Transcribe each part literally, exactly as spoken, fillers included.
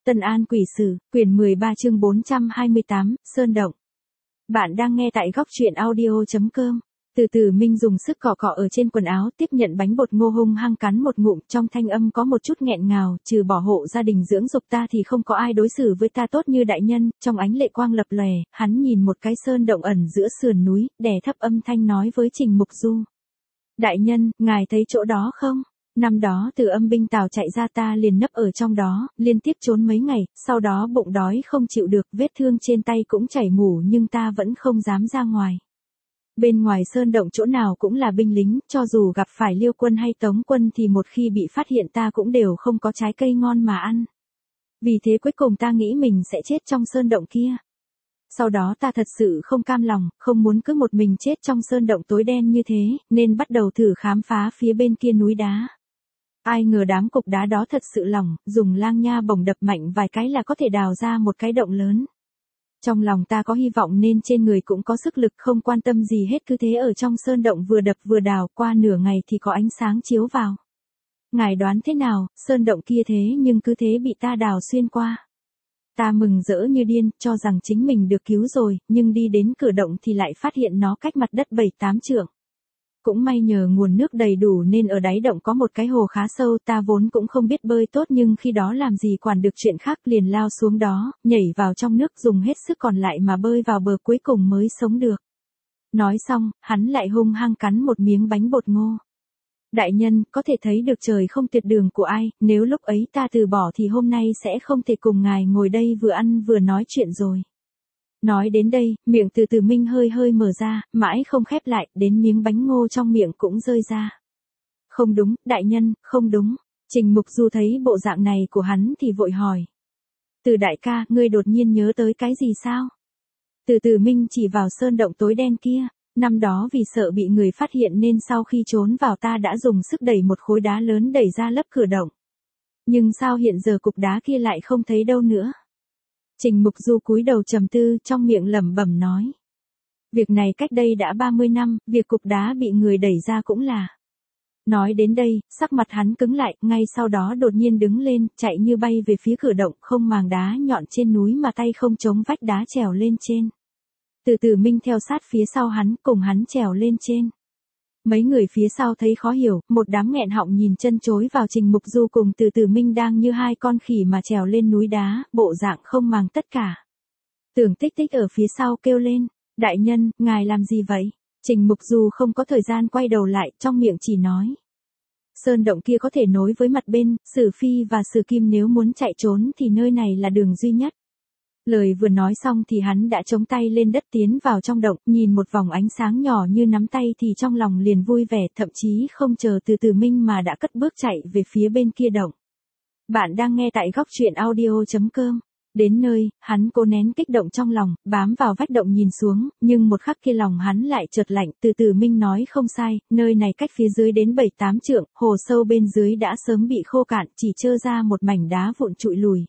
Tân An Quỷ Sử, quyển mười ba chương bốn trăm hai mươi tám, Sơn Động. Bạn đang nghe tại góc truyện audio chấm com. Từ từ Minh dùng sức cọ cọ ở trên quần áo, tiếp nhận bánh bột ngô hung hăng cắn một ngụm, trong thanh âm có một chút nghẹn ngào, trừ bỏ hộ gia đình dưỡng dục ta thì không có ai đối xử với ta tốt như đại nhân. Trong ánh lệ quang lập lòe, hắn nhìn một cái sơn động ẩn giữa sườn núi, đè thấp âm thanh nói với Trình Mục Du. Đại nhân, ngài thấy chỗ đó không? Năm đó từ âm binh Tào chạy ra ta liền nấp ở trong đó, liên tiếp trốn mấy ngày, sau đó bụng đói không chịu được, vết thương trên tay cũng chảy mủ nhưng ta vẫn không dám ra ngoài. Bên ngoài sơn động chỗ nào cũng là binh lính, cho dù gặp phải Liêu quân hay Tống quân thì một khi bị phát hiện ta cũng đều không có trái cây ngon mà ăn. Vì thế cuối cùng ta nghĩ mình sẽ chết trong sơn động kia. Sau đó ta thật sự không cam lòng, không muốn cứ một mình chết trong sơn động tối đen như thế, nên bắt đầu thử khám phá phía bên kia núi đá. Ai ngờ đám cục đá đó thật sự lỏng, dùng lang nha bổng đập mạnh vài cái là có thể đào ra một cái động lớn. Trong lòng ta có hy vọng nên trên người cũng có sức lực, không quan tâm gì hết, cứ thế ở trong sơn động vừa đập vừa đào, qua nửa ngày thì có ánh sáng chiếu vào. Ngài đoán thế nào, sơn động kia thế nhưng cứ thế bị ta đào xuyên qua. Ta mừng rỡ như điên, cho rằng chính mình được cứu rồi, nhưng đi đến cửa động thì lại phát hiện nó cách mặt đất bảy tám trượng. Cũng may nhờ nguồn nước đầy đủ nên ở đáy động có một cái hồ khá sâu, ta vốn cũng không biết bơi tốt nhưng khi đó làm gì quản được chuyện khác, liền lao xuống đó, nhảy vào trong nước dùng hết sức còn lại mà bơi vào bờ, cuối cùng mới sống được. Nói xong, hắn lại hung hăng cắn một miếng bánh bột ngô. Đại nhân, có thể thấy được trời không tuyệt đường của ai, nếu lúc ấy ta từ bỏ thì hôm nay sẽ không thể cùng ngài ngồi đây vừa ăn vừa nói chuyện rồi. Nói đến đây, miệng từ từ Minh hơi hơi mở ra, mãi không khép lại, đến miếng bánh ngô trong miệng cũng rơi ra. Không đúng, đại nhân, không đúng. Trình Mục Du thấy bộ dạng này của hắn thì vội hỏi. Từ đại ca, ngươi đột nhiên nhớ tới cái gì sao? Từ từ Minh chỉ vào sơn động tối đen kia. Năm đó vì sợ bị người phát hiện nên sau khi trốn vào ta đã dùng sức đẩy một khối đá lớn đẩy ra lấp cửa động. Nhưng sao hiện giờ cục đá kia lại không thấy đâu nữa? Trình Mục Du cúi đầu trầm tư, trong miệng lẩm bẩm nói. Việc này cách đây đã ba mươi năm, việc cục đá bị người đẩy ra cũng là. Nói đến đây, sắc mặt hắn cứng lại, ngay sau đó đột nhiên đứng lên, chạy như bay về phía cửa động, không màng đá nhọn trên núi mà tay không chống vách đá trèo lên trên. Từ từ Minh theo sát phía sau hắn, cùng hắn trèo lên trên. Mấy người phía sau thấy khó hiểu, một đám nghẹn họng nhìn chân chối vào Trình Mục Du cùng từ từ Minh đang như hai con khỉ mà trèo lên núi đá, bộ dạng không màng tất cả. Tưởng Tích Tích ở phía sau kêu lên, đại nhân, ngài làm gì vậy? Trình Mục Du không có thời gian quay đầu lại, trong miệng chỉ nói. Sơn động kia có thể nối với mặt bên, Sử Phi và Sử Kim nếu muốn chạy trốn thì nơi này là đường duy nhất. Lời vừa nói xong thì hắn đã chống tay lên đất tiến vào trong động, nhìn một vòng ánh sáng nhỏ như nắm tay thì trong lòng liền vui vẻ, thậm chí không chờ từ từ Minh mà đã cất bước chạy về phía bên kia động. Bạn đang nghe tại góc truyện audio chấm com. Đến nơi, hắn cố nén kích động trong lòng, bám vào vách động nhìn xuống, nhưng một khắc kia lòng hắn lại chợt lạnh. Từ từ Minh nói không sai, nơi này cách phía dưới đến bảy tám trượng, hồ sâu bên dưới đã sớm bị khô cạn, chỉ trơ ra một mảnh đá vụn trụi lùi.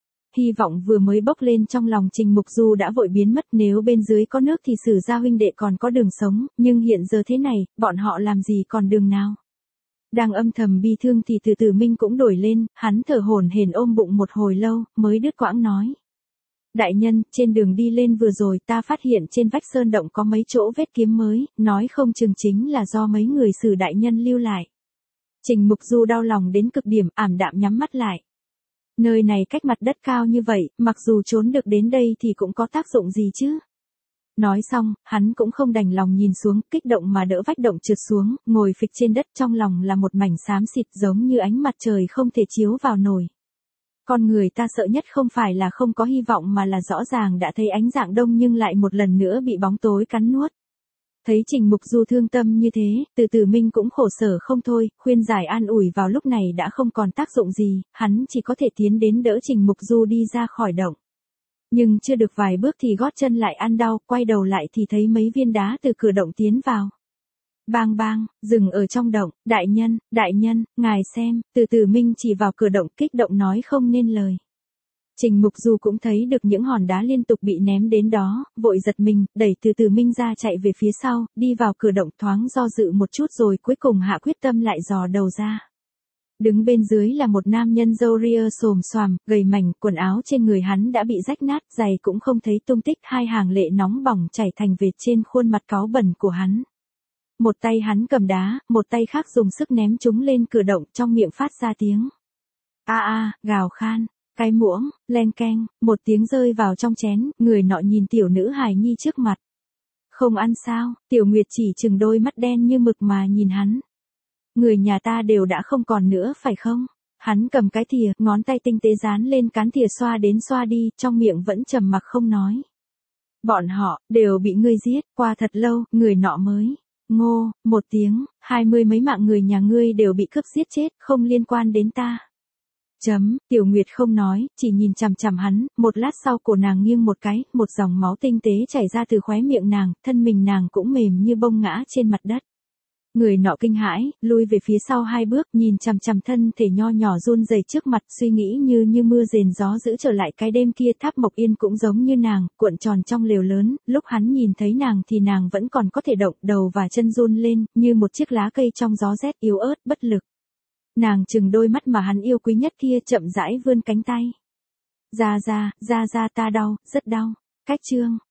Hy vọng vừa mới bốc lên trong lòng Trình Mục Du đã vội biến mất, nếu bên dưới có nước thì Sử gia huynh đệ còn có đường sống, nhưng hiện giờ thế này, bọn họ làm gì còn đường nào. Đang âm thầm bi thương thì từ từ Minh cũng đổi lên, hắn thở hổn hển ôm bụng một hồi lâu, mới đứt quãng nói. Đại nhân, trên đường đi lên vừa rồi ta phát hiện trên vách sơn động có mấy chỗ vết kiếm mới, nói không chừng chính là do mấy người Sử đại nhân lưu lại. Trình Mục Du đau lòng đến cực điểm, ảm đạm nhắm mắt lại. Nơi này cách mặt đất cao như vậy, mặc dù trốn được đến đây thì cũng có tác dụng gì chứ? Nói xong, hắn cũng không đành lòng nhìn xuống, kích động mà đỡ vách động trượt xuống, ngồi phịch trên đất, trong lòng là một mảnh xám xịt giống như ánh mặt trời không thể chiếu vào nổi. Con người ta sợ nhất không phải là không có hy vọng mà là rõ ràng đã thấy ánh dạng đông nhưng lại một lần nữa bị bóng tối cắn nuốt. Thấy Trình Mục Du thương tâm như thế, từ từ Minh cũng khổ sở không thôi, khuyên giải an ủi vào lúc này đã không còn tác dụng gì, hắn chỉ có thể tiến đến đỡ Trình Mục Du đi ra khỏi động. Nhưng chưa được vài bước thì gót chân lại ăn đau, quay đầu lại thì thấy mấy viên đá từ cửa động tiến vào. Bang bang, dừng ở trong động, đại nhân, đại nhân, ngài xem, từ từ Minh chỉ vào cửa động kích động nói không nên lời. Trình Mục Du cũng thấy được những hòn đá liên tục bị ném đến đó, vội giật mình, đẩy từ từ Minh ra chạy về phía sau, đi vào cửa động thoáng do dự một chút rồi cuối cùng hạ quyết tâm lại dò đầu ra. Đứng bên dưới là một nam nhân râu ria xồm xoàm, gầy mảnh, quần áo trên người hắn đã bị rách nát, giày cũng không thấy tung tích, hai hàng lệ nóng bỏng chảy thành vệt trên khuôn mặt cáu bẩn của hắn. Một tay hắn cầm đá, một tay khác dùng sức ném chúng lên cửa động, trong miệng phát ra tiếng a a, gào khan, cái muỗng, len keng, một tiếng rơi vào trong chén, người nọ nhìn tiểu nữ hài nhi trước mặt. Không ăn sao? Tiểu Nguyệt chỉ chừng đôi mắt đen như mực mà nhìn hắn. Người nhà ta đều đã không còn nữa phải không? Hắn cầm cái thìa, ngón tay tinh tế dán lên cán thìa xoa đến xoa đi, trong miệng vẫn trầm mặc không nói. Bọn họ, đều bị ngươi giết, qua thật lâu, người nọ mới. Ngô, một tiếng, hai mươi mấy mạng người nhà ngươi đều bị cướp giết chết, không liên quan đến ta. Chấm, Tiểu Nguyệt không nói, chỉ nhìn chằm chằm hắn, một lát sau cổ nàng nghiêng một cái, một dòng máu tinh tế chảy ra từ khóe miệng nàng, thân mình nàng cũng mềm như bông ngã trên mặt đất. Người nọ kinh hãi, lui về phía sau hai bước, nhìn chằm chằm thân thể nho nhỏ run rẩy trước mặt, suy nghĩ như như mưa rền gió dữ trở lại cái đêm kia. Tháp Mộc Yên cũng giống như nàng, cuộn tròn trong lều lớn, lúc hắn nhìn thấy nàng thì nàng vẫn còn có thể động, đầu và chân run lên, như một chiếc lá cây trong gió rét, yếu ớt, bất lực. Nàng chừng đôi mắt mà hắn yêu quý nhất kia, chậm rãi vươn cánh tay. Ra ra, ra ra, ta đau, rất đau. Cách chương